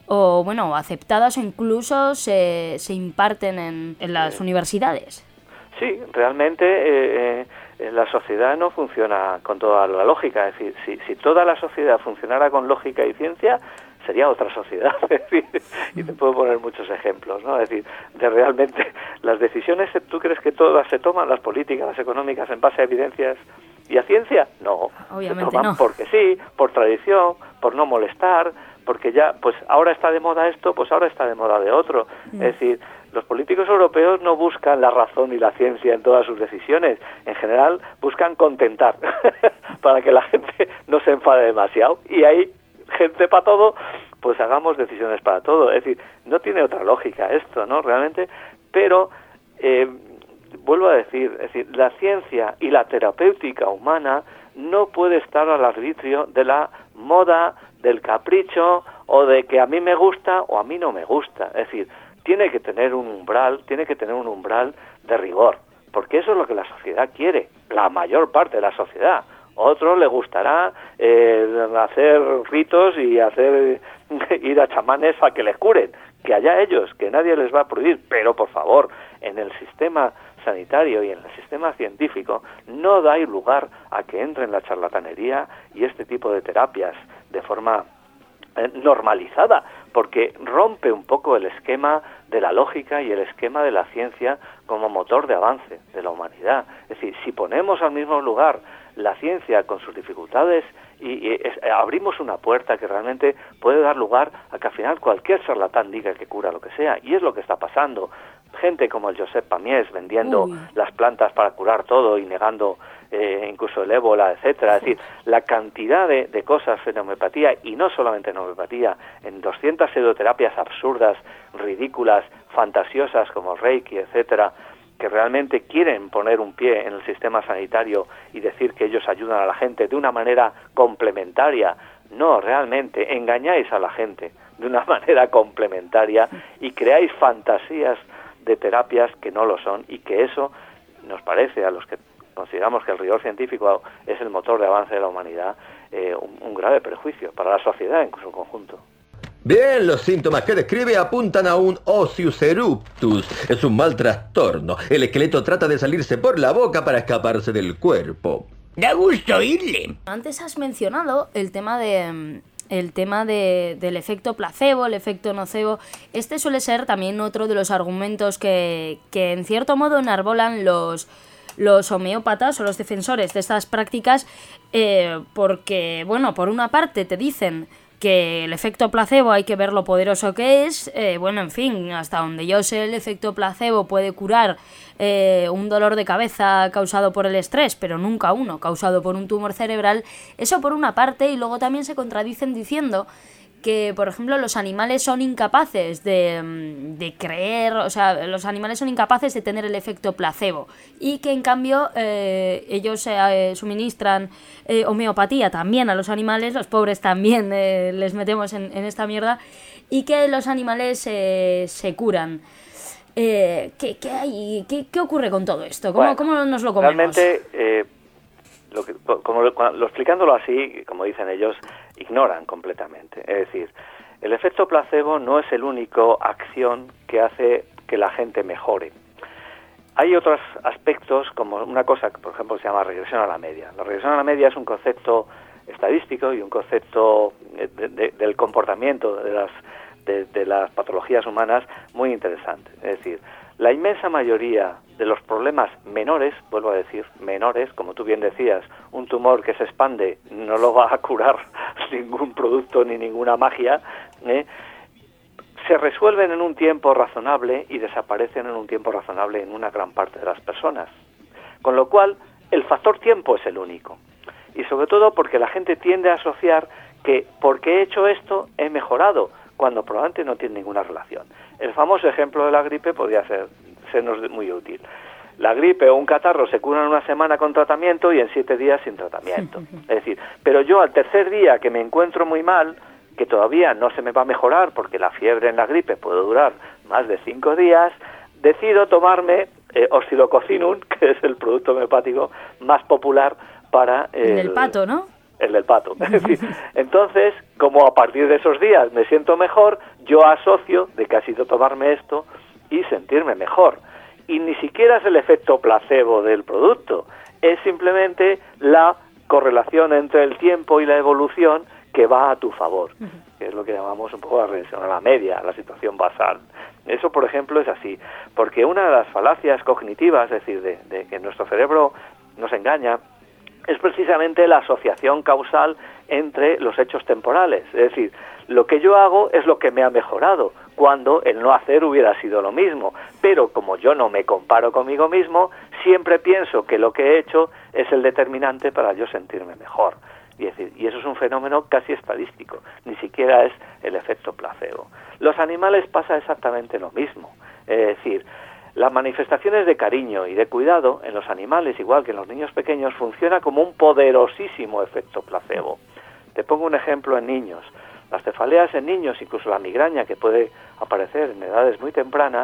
o bueno, aceptadas, o incluso se, se imparten en, en las sí. universidades. Sí, realmente eh, eh, la sociedad no funciona con toda la lógica. Es decir, si, si toda la sociedad funcionara con lógica y ciencia, sería otra sociedad. Es decir, y te puedo poner muchos ejemplos, ¿no? Es decir, de realmente las decisiones, ¿tú crees que todas se toman, las políticas, las económicas, en base a evidencias y a ciencia? No, obviamente se toman no. Porque sí, por tradición, por no molestar, porque ya, pues ahora está de moda esto, pues ahora está de moda de otro. Mm. Es decir, los políticos europeos no buscan la razón y la ciencia en todas sus decisiones. En general, buscan contentar para que la gente no se enfade demasiado. Y hay gente para todo, pues hagamos decisiones para todo. Es decir, no tiene otra lógica esto, ¿no? Realmente, pero eh, vuelvo a decir, es decir, la ciencia y la terapéutica humana no puede estar al arbitrio de la moda, del capricho, o de que a mí me gusta o a mí no me gusta. Es decir, tiene que tener un umbral, tiene que tener un umbral de rigor, porque eso es lo que la sociedad quiere, la mayor parte de la sociedad. Otro le gustará eh, hacer ritos y hacer ir a chamanes a que les curen, que allá ellos, que nadie les va a prohibir, pero por favor, en el sistema sanitario y en el sistema científico no da lugar a que entren la charlatanería y este tipo de terapias de forma eh, normalizada, porque rompe un poco el esquema de la lógica y el esquema de la ciencia como motor de avance de la humanidad. Es decir, si ponemos al mismo lugar la ciencia con sus dificultades y, y es, abrimos una puerta que realmente puede dar lugar a que al final cualquier charlatán diga que cura lo que sea, y es lo que está pasando. Gente como el Josep Pamiés vendiendo Uy. las plantas para curar todo y negando eh, incluso el ébola, etcétera. Es decir, la cantidad de, de cosas en homeopatía, y no solamente en homeopatía, en doscientas pseudoterapias absurdas, ridículas, fantasiosas como Reiki, etcétera, que realmente quieren poner un pie en el sistema sanitario y decir que ellos ayudan a la gente de una manera complementaria. No, realmente engañáis a la gente de una manera complementaria y creáis fantasías de terapias que no lo son, y que eso nos parece, a los que consideramos que el rigor científico es el motor de avance de la humanidad, eh, un, un grave prejuicio para la sociedad en su conjunto. Bien, los síntomas que describe apuntan a un osius eruptus. Es un mal trastorno. El esqueleto trata de salirse por la boca para escaparse del cuerpo. Da gusto oírle. Antes has mencionado el tema de... el tema de, del efecto placebo, el efecto nocebo. Este suele ser también otro de los argumentos que, que en cierto modo enarbolan los, los homeópatas o los defensores de estas prácticas, eh, porque, bueno, por una parte te dicen que el efecto placebo hay que ver lo poderoso que es, eh, bueno, en fin, hasta donde yo sé el efecto placebo puede curar eh, un dolor de cabeza causado por el estrés, pero nunca uno causado por un tumor cerebral. Eso por una parte, y luego también se contradicen diciendo que, por ejemplo, los animales son incapaces de, de creer, o sea, los animales son incapaces de tener el efecto placebo, y que en cambio eh, ellos eh, suministran eh, homeopatía también a los animales, los pobres también eh, les metemos en, en esta mierda, y que los animales eh, se curan. Eh, ¿qué, qué hay? ¿Qué, qué ocurre con todo esto? ¿Cómo, Bueno, cómo nos lo comemos? Realmente, eh, lo que, como lo, lo explicándolo así, como dicen ellos, ignoran completamente. Es decir, el efecto placebo no es el único acción que hace que la gente mejore. Hay otros aspectos, como una cosa que, por ejemplo, se llama regresión a la media. La regresión a la media es un concepto estadístico y un concepto de, de, del comportamiento de las, de, de las patologías humanas muy interesante. Es decir, la inmensa mayoría de los problemas menores, vuelvo a decir, menores, como tú bien decías, un tumor que se expande no lo va a curar ningún producto ni ninguna magia, ¿eh? se resuelven en un tiempo razonable y desaparecen en un tiempo razonable en una gran parte de las personas. Con lo cual, el factor tiempo es el único. Y sobre todo porque la gente tiende a asociar que porque he hecho esto he mejorado, cuando probablemente no tiene ninguna relación. El famoso ejemplo de la gripe podría ser, sernos muy útil. La gripe o un catarro se curan en una semana con tratamiento y en siete días sin tratamiento. Es decir, pero yo al tercer día que me encuentro muy mal, que todavía no se me va a mejorar porque la fiebre en la gripe puede durar más de cinco días, decido tomarme eh, Oscilococcinum, que es el producto homeopático más popular para... El, el pato, ¿no? El del pato. Es decir, entonces, como a partir de esos días me siento mejor, yo asocio de que ha sido tomarme esto y sentirme mejor. Y ni siquiera es el efecto placebo del producto, es simplemente la correlación entre el tiempo y la evolución que va a tu favor, que es lo que llamamos un poco la regresión a la media, la situación basal. Eso, por ejemplo, es así, porque una de las falacias cognitivas, es decir, de, de que nuestro cerebro nos engaña, es precisamente la asociación causal entre los hechos temporales. Es decir, lo que yo hago es lo que me ha mejorado, cuando el no hacer hubiera sido lo mismo. Pero como yo no me comparo conmigo mismo, siempre pienso que lo que he hecho es el determinante para yo sentirme mejor. Y, es decir, y eso es un fenómeno casi estadístico, ni siquiera es el efecto placebo. Los animales pasa exactamente lo mismo. Es decir, las manifestaciones de cariño y de cuidado en los animales, igual que en los niños pequeños, funciona como un poderosísimo efecto placebo. Te pongo un ejemplo en niños. Las cefaleas en niños, incluso la migraña que puede aparecer en edades muy tempranas,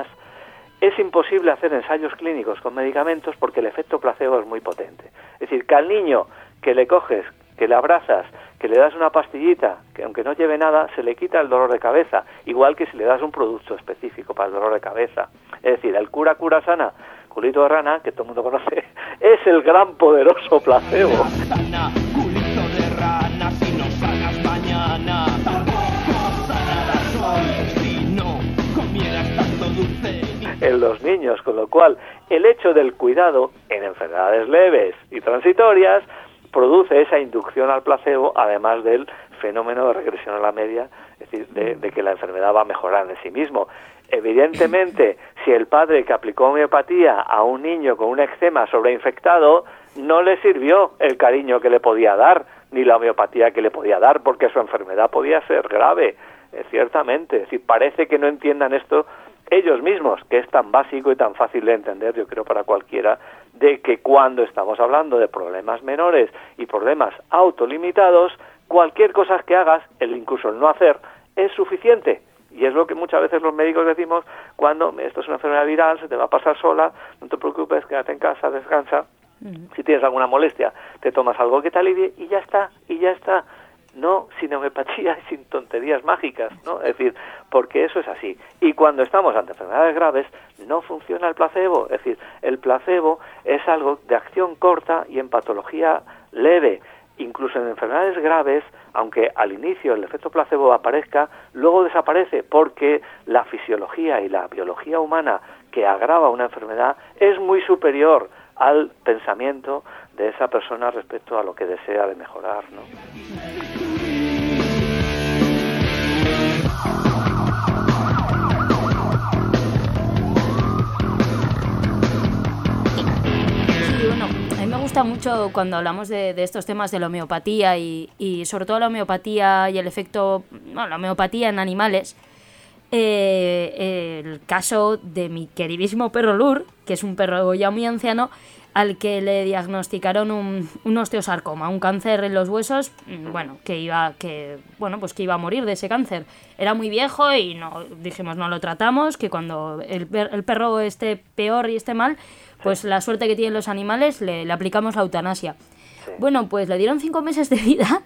es imposible hacer ensayos clínicos con medicamentos porque el efecto placebo es muy potente. Es decir, que al niño que le coges, que le abrazas, que le das una pastillita, que aunque no lleve nada, se le quita el dolor de cabeza, igual que si le das un producto específico para el dolor de cabeza. Es decir, el cura cura sana, culito de rana, que todo el mundo conoce, es el gran poderoso placebo. Sana, culito de rana, si no sanas mañana, tampoco sanarás hoy, si no comieras tanto dulce. En los niños, con lo cual el hecho del cuidado en enfermedades leves y transitorias produce esa inducción al placebo, además del fenómeno de regresión a la media, es decir, de, de que la enfermedad va a mejorar en sí mismo. Evidentemente, si el padre que aplicó homeopatía a un niño con un eczema sobreinfectado no le sirvió el cariño que le podía dar, ni la homeopatía que le podía dar, porque su enfermedad podía ser grave, eh, ciertamente. Es decir, parece que no entiendan esto ellos mismos, que es tan básico y tan fácil de entender, yo creo, para cualquiera, de que cuando estamos hablando de problemas menores y problemas autolimitados, cualquier cosa que hagas, el incluso el no hacer, es suficiente. Y es lo que muchas veces los médicos decimos cuando esto es una enfermedad viral, se te va a pasar sola, no te preocupes, quédate en casa, descansa. Uh-huh. Si tienes alguna molestia, te tomas algo que te alivie y ya está, y ya está. No sin homeopatía y sin tonterías mágicas, ¿no? Es decir, porque eso es así. Y cuando estamos ante enfermedades graves, no funciona el placebo. Es decir, el placebo es algo de acción corta y en patología leve. Incluso en enfermedades graves, aunque al inicio el efecto placebo aparezca, luego desaparece porque la fisiología y la biología humana que agrava una enfermedad es muy superior al pensamiento de esa persona respecto a lo que desea de mejorar, ¿no? Me gusta mucho cuando hablamos de, de estos temas de la homeopatía y, y sobre todo la homeopatía y el efecto, bueno, la homeopatía en animales, eh, eh, el caso de mi queridísimo perro Lur, que es un perro ya muy anciano, al que le diagnosticaron un, un osteosarcoma, un cáncer en los huesos, bueno, que iba, que, bueno, pues que iba a morir de ese cáncer. Era muy viejo y no, dijimos no lo tratamos, que cuando el, el perro esté peor y esté mal, pues la suerte que tienen los animales, le, le aplicamos la eutanasia. Sí. Bueno, pues le dieron cinco meses de vida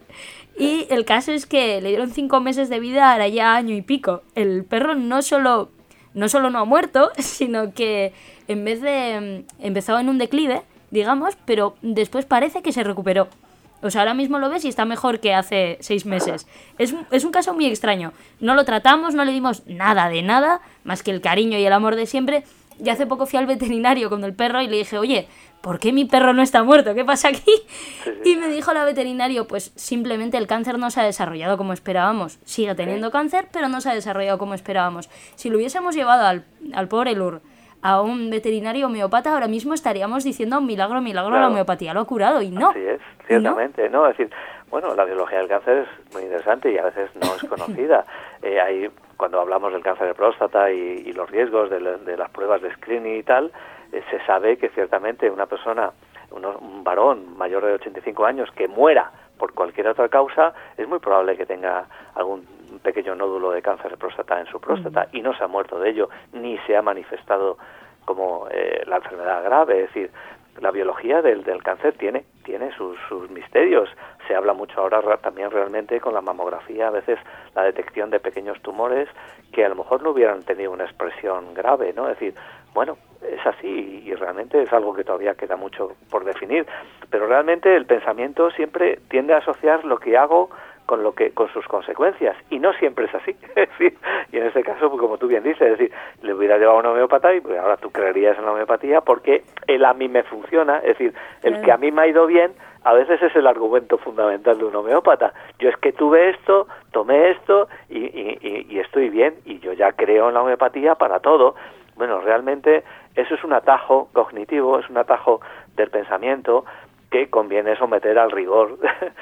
y el caso es que le dieron cinco meses de vida ahora ya año y pico. El perro no solo, no solo no ha muerto, sino que en vez de... empezó en un declive, digamos, pero después parece que se recuperó. O sea, ahora mismo lo ves y está mejor que hace seis meses. Es, es un caso muy extraño. No lo tratamos, no le dimos nada de nada, más que el cariño y el amor de siempre. Y hace poco fui al veterinario con el perro y le dije, oye, ¿por qué mi perro no está muerto? ¿Qué pasa aquí? Y me dijo la veterinario, pues simplemente el cáncer no se ha desarrollado como esperábamos. Sigue teniendo cáncer, pero no se ha desarrollado como esperábamos. Si lo hubiésemos llevado al, al pobre Lur a un veterinario homeópata, ahora mismo estaríamos diciendo milagro, milagro, claro. La homeopatía lo ha curado, y no. Así es, ciertamente, ¿no? ¿no? Es decir, bueno, la biología del cáncer es muy interesante y a veces no es conocida. eh, hay, cuando hablamos del cáncer de próstata y, y los riesgos de, le, de las pruebas de screening y tal, eh, se sabe que ciertamente una persona, uno, un varón mayor de ochenta y cinco años que muera por cualquier otra causa, es muy probable que tenga algún pequeño nódulo de cáncer de próstata en su próstata y no se ha muerto de ello, ni se ha manifestado como eh, la enfermedad grave. Es decir, la biología del, del cáncer tiene tiene sus, sus misterios. Se habla mucho ahora también realmente con la mamografía, a veces la detección de pequeños tumores que a lo mejor no hubieran tenido una expresión grave, ¿no? Es decir, bueno, es así y realmente es algo que todavía queda mucho por definir, pero realmente el pensamiento siempre tiende a asociar lo que hago con lo que con sus consecuencias, y no siempre es así. Es decir, y en este caso, pues, como tú bien dices, es decir, le hubiera llevado a un homeópata y pues ahora tú creerías en la homeopatía porque él a mí me funciona. Es decir, el sí. que a mí me ha ido bien a veces es el argumento fundamental de un homeópata. Yo es que tuve esto, tomé esto y, y, y, y estoy bien, y yo ya creo en la homeopatía para todo. Bueno, realmente eso es un atajo cognitivo, es un atajo del pensamiento que conviene someter al rigor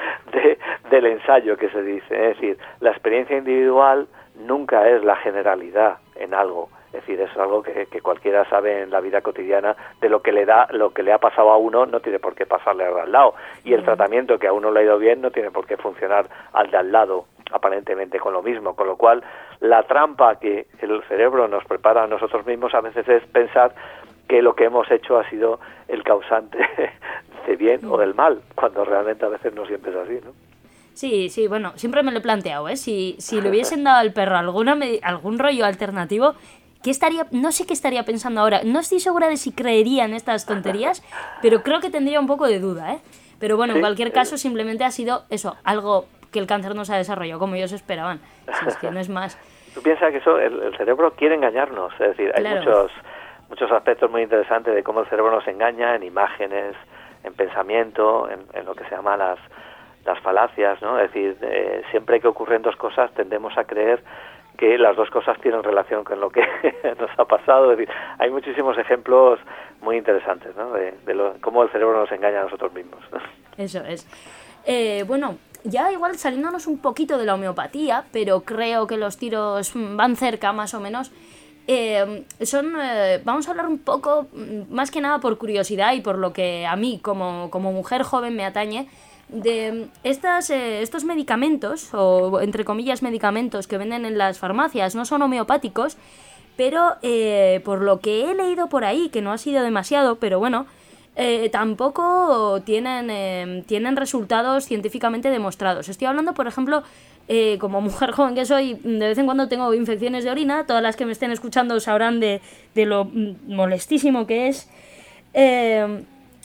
de, del ensayo que se dice. Es decir, la experiencia individual nunca es la generalidad en algo. Es decir, es algo que, que cualquiera sabe en la vida cotidiana de lo que le da, lo que le ha pasado a uno no tiene por qué pasarle al lado. Y el tratamiento que a uno le ha ido bien no tiene por qué funcionar al de al lado, aparentemente con lo mismo. Con lo cual, la trampa que el cerebro nos prepara a nosotros mismos a veces es pensar que lo que hemos hecho ha sido el causante de bien o del mal, cuando realmente a veces no siempre es así, ¿no? Sí, sí, bueno, siempre me lo he planteado, ¿eh? Si, si le hubiesen dado al perro alguna algún rollo alternativo, ¿qué estaría? No sé qué estaría pensando ahora. No estoy segura de si creería en estas tonterías, pero creo que tendría un poco de duda, ¿eh? Pero bueno, en cualquier caso, simplemente ha sido eso, algo que el cáncer no se ha desarrollado como ellos esperaban. Si es que no es más. Tú piensas que eso, el, el cerebro quiere engañarnos, es decir, hay claro. muchos... muchos aspectos muy interesantes de cómo el cerebro nos engaña en imágenes, en pensamiento, en, en lo que se llama las, las falacias, ¿no? Es decir, eh, siempre que ocurren dos cosas tendemos a creer que las dos cosas tienen relación con lo que nos ha pasado. Es decir, hay muchísimos ejemplos muy interesantes, ¿no? De, de lo, cómo el cerebro nos engaña a nosotros mismos, ¿no? Eso es. Eh, bueno, ya igual saliéndonos un poquito de la homeopatía, pero creo que los tiros van cerca más o menos. Eh, son eh, vamos a hablar un poco, más que nada por curiosidad y por lo que a mí como, como mujer joven me atañe, de estas, eh, estos medicamentos, o entre comillas medicamentos que venden en las farmacias. No son homeopáticos, pero eh, por lo que he leído por ahí, que no ha sido demasiado, pero bueno, eh, tampoco tienen, eh, tienen resultados científicamente demostrados. Estoy hablando, por ejemplo, Eh, como mujer joven que soy, de vez en cuando tengo infecciones de orina. Todas las que me estén escuchando sabrán de, de lo molestísimo que es. Eh,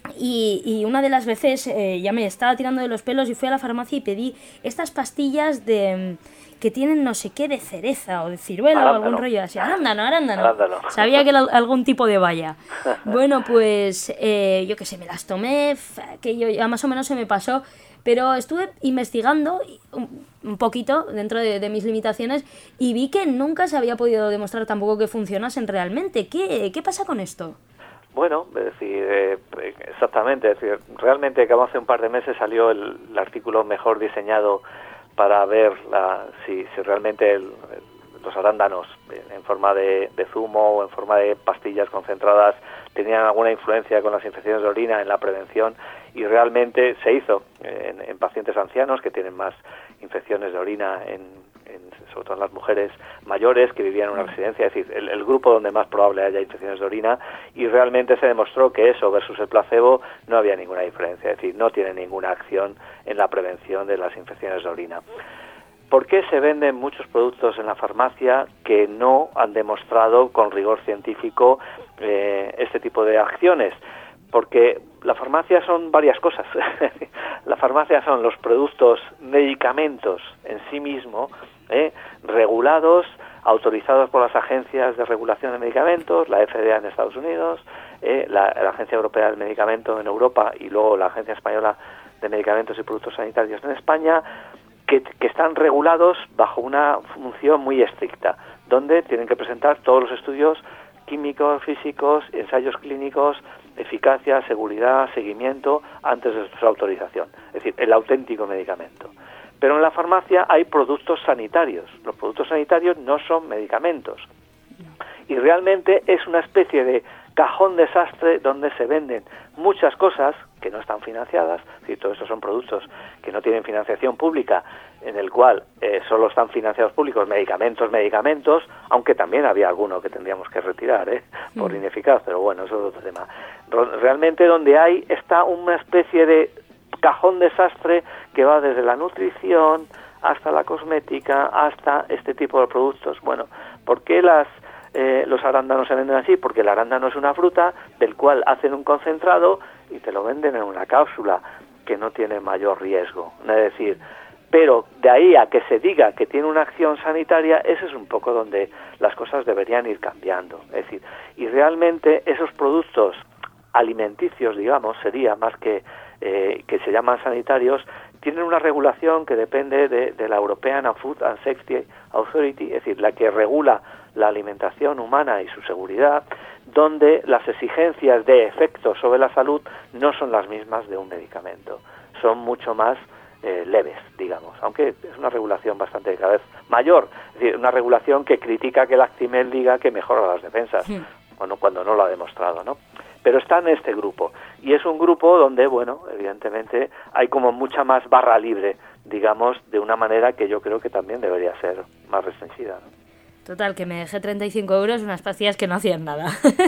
Y, y una de las veces eh, ya me estaba tirando de los pelos y fui a la farmacia y pedí estas pastillas de que tienen no sé qué de cereza o de ciruela arándano. O algún rollo así. Arándano, arándano. arándano. Sabía que era algún tipo de baya. Bueno, pues eh, yo qué sé, me las tomé, que yo ya más o menos se me pasó, pero estuve investigando un, un poquito dentro de, de mis limitaciones y vi que nunca se había podido demostrar tampoco que funcionasen realmente. ¿Qué, qué pasa con esto? Bueno, es decir, eh, exactamente, es decir, realmente como hace un par de meses salió el, el artículo mejor diseñado para ver la, si, si realmente el, el, los arándanos en forma de, de zumo o en forma de pastillas concentradas tenían alguna influencia con las infecciones de orina en la prevención, y realmente se hizo en, en pacientes ancianos que tienen más infecciones de orina, en, en, sobre todo en las mujeres mayores que vivían en una residencia, es decir, el, el grupo donde más probable haya infecciones de orina, y realmente se demostró que eso versus el placebo no había ninguna diferencia, es decir, no tiene ninguna acción en la prevención de las infecciones de orina. ¿Por qué se venden muchos productos en la farmacia que no han demostrado con rigor científico eh, este tipo de acciones? Porque la farmacia son varias cosas. La farmacia son los productos, medicamentos en sí mismo, eh, regulados, autorizados por las agencias de regulación de medicamentos, la F D A en Estados Unidos, eh, la, la Agencia Europea del Medicamento en Europa y luego la Agencia Española de Medicamentos y Productos Sanitarios en España, que, que están regulados bajo una función muy estricta, donde tienen que presentar todos los estudios químicos, físicos, ensayos clínicos, eficacia, seguridad, seguimiento, antes de su autorización. Es decir, el auténtico medicamento. Pero en la farmacia hay productos sanitarios. Los productos sanitarios no son medicamentos. Y realmente es una especie de cajón desastre donde se venden muchas cosas que no están financiadas. Es decir, todos estos son productos que no tienen financiación pública, en el cual eh, solo están financiados públicos medicamentos, medicamentos, aunque también había alguno que tendríamos que retirar, ¿eh? por mm. ineficaz, pero bueno, eso es otro tema. Realmente donde hay está una especie de cajón desastre que va desde la nutrición hasta la cosmética, hasta este tipo de productos. Bueno, ¿por qué las eh, los arándanos se venden así? Porque el arándano es una fruta del cual hacen un concentrado y te lo venden en una cápsula que no tiene mayor riesgo. Es decir, pero de ahí a que se diga que tiene una acción sanitaria, ese es un poco donde las cosas deberían ir cambiando. Es decir, y realmente esos productos alimenticios, digamos, sería más que eh, que se llaman sanitarios, tienen una regulación que depende de, de la European Food and Safety Authority, es decir, la que regula la alimentación humana y su seguridad, donde las exigencias de efectos sobre la salud no son las mismas de un medicamento, son mucho más eh, leves, digamos, aunque es una regulación bastante cada vez mayor, es decir, una regulación que critica que el Actimel diga que mejora las defensas, sí. bueno, cuando no lo ha demostrado, ¿no? Pero está en este grupo, y es un grupo donde, bueno, evidentemente hay como mucha más barra libre, digamos, de una manera que yo creo que también debería ser más restringida, ¿no? Total, que me dejé treinta y cinco euros unas pastillas que no hacían nada.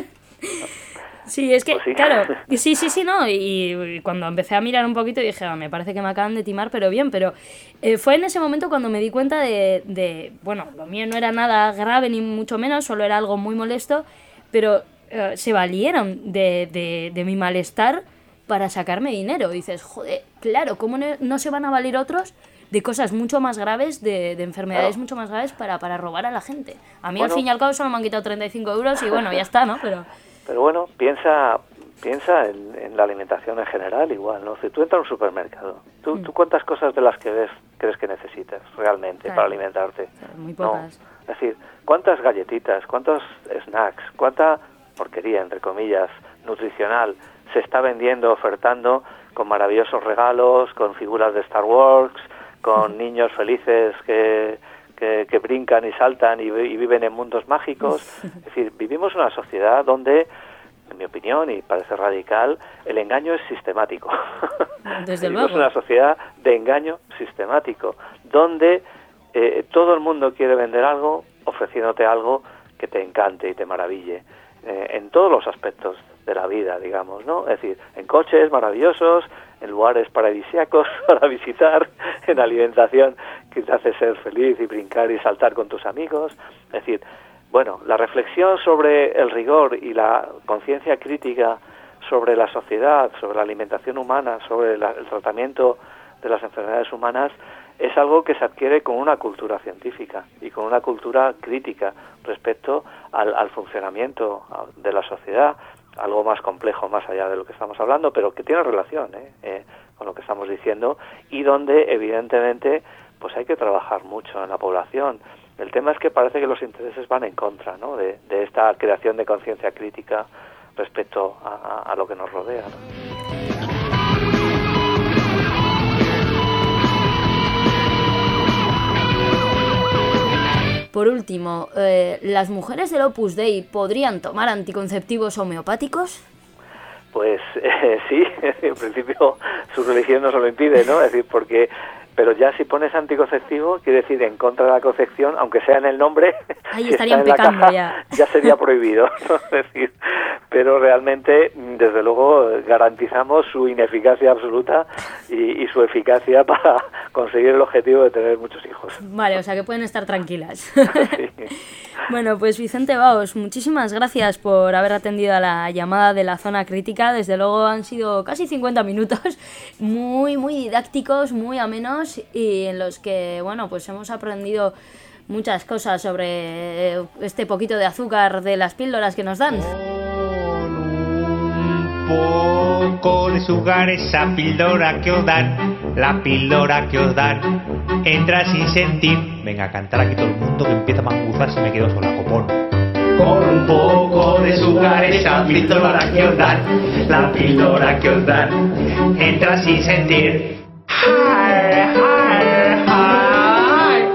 Sí, es que, pues sí. claro, sí, sí, sí, no, y, y cuando empecé a mirar un poquito dije, ah, me parece que me acaban de timar, pero bien, pero eh, fue en ese momento cuando me di cuenta de, de, bueno, lo mío no era nada grave ni mucho menos, solo era algo muy molesto, pero eh, se valieron de, de, de mi malestar para sacarme dinero. Dices, joder, claro, ¿cómo no, no se van a valer otros de cosas mucho más graves, de, de enfermedades claro. mucho más graves para, para robar a la gente? A mí, bueno, al fin y al cabo, solo me han quitado treinta y cinco euros y bueno, ya está, ¿no? Pero... Pero bueno, piensa piensa en, en la alimentación en general igual, ¿no? Si tú entras a un supermercado, ¿tú, mm. ¿tú cuántas cosas de las que ves crees que necesitas realmente claro. para alimentarte? Claro, muy pocas. No. Es decir, ¿cuántas galletitas, cuántos snacks, cuánta porquería, entre comillas, nutricional se está vendiendo, ofertando con maravillosos regalos, con figuras de Star Wars, con mm. niños felices que... Que, que brincan y saltan y, y viven en mundos mágicos? Es decir, vivimos en una sociedad donde, en mi opinión, y parece radical, el engaño es sistemático. Desde vivimos luego. en una sociedad de engaño sistemático, donde eh, todo el mundo quiere vender algo, ofreciéndote algo que te encante y te maraville, eh, en todos los aspectos de la vida, digamos, ¿no? Es decir, en coches maravillosos, en lugares paradisíacos para visitar, en alimentación que te hace ser feliz y brincar y saltar con tus amigos. Es decir, bueno, la reflexión sobre el rigor y la conciencia crítica sobre la sociedad, sobre la alimentación humana, sobre la, el tratamiento de las enfermedades humanas, es algo que se adquiere con una cultura científica y con una cultura crítica respecto al, al funcionamiento de la sociedad, algo más complejo más allá de lo que estamos hablando, pero que tiene relación ¿eh? Eh, con lo que estamos diciendo, y donde evidentemente pues hay que trabajar mucho en la población. El tema es que parece que los intereses van en contra, ¿no?, de, de esta creación de conciencia crítica respecto a, a, a lo que nos rodea, ¿no? Por último, eh, ¿las mujeres del Opus Dei podrían tomar anticonceptivos homeopáticos? Pues eh, sí, en principio su religión no se lo impide, ¿no? Es decir, porque... Pero ya si pones anticonceptivo, quiere decir en contra de la concepción, aunque sea en el nombre, ahí estarían pecando caja, ya. ya sería prohibido, ¿no? Es decir, pero realmente, desde luego, garantizamos su ineficacia absoluta y, y su eficacia para conseguir el objetivo de tener muchos hijos. Vale, o sea que pueden estar tranquilas. Sí. Bueno, pues Vicente Baos, muchísimas gracias por haber atendido a la llamada de la zona crítica. Desde luego han sido casi cincuenta minutos, muy, muy didácticos, muy amenos, y en los que, bueno, pues hemos aprendido muchas cosas sobre este poquito de azúcar de las píldoras que nos dan. Un poco de azúcar, esa píldora que os dan, la píldora que os dan, entra sin sentir. Venga, a cantar aquí todo el mundo, que empieza a manguzar, se me quedó sola, copón. Con un poco de azúcar, esa píldora que os dan, la píldora que os dan, entra sin sentir. Hi, hi, hi.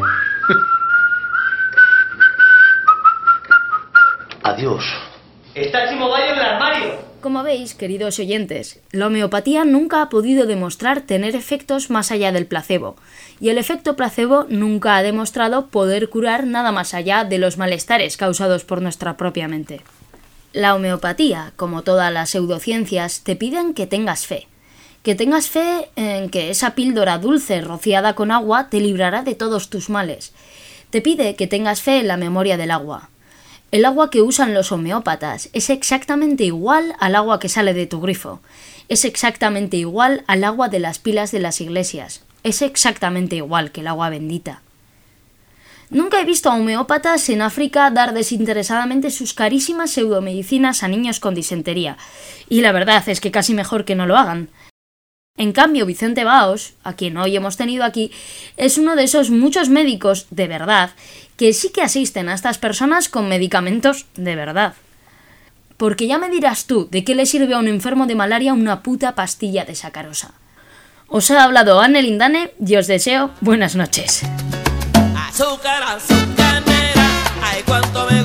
Adiós. Está Chimogallo en el armario. Como veis, queridos oyentes, la homeopatía nunca ha podido demostrar tener efectos más allá del placebo, y el efecto placebo nunca ha demostrado poder curar nada más allá de los malestares causados por nuestra propia mente. La homeopatía, como todas las pseudociencias, te piden que tengas fe. Que tengas fe en que esa píldora dulce rociada con agua te librará de todos tus males. Te pide que tengas fe en la memoria del agua. El agua que usan los homeópatas es exactamente igual al agua que sale de tu grifo. Es exactamente igual al agua de las pilas de las iglesias. Es exactamente igual que el agua bendita. Nunca he visto a homeópatas en África dar desinteresadamente sus carísimas pseudomedicinas a niños con disentería. Y la verdad es que casi mejor que no lo hagan. En cambio, Vicente Baos, a quien hoy hemos tenido aquí, es uno de esos muchos médicos de verdad que sí que asisten a estas personas con medicamentos de verdad. Porque ya me dirás tú de qué le sirve a un enfermo de malaria una puta pastilla de sacarosa. Os ha hablado Anne Lindane y os deseo buenas noches. Azúcar, azucarera, ay cuánto me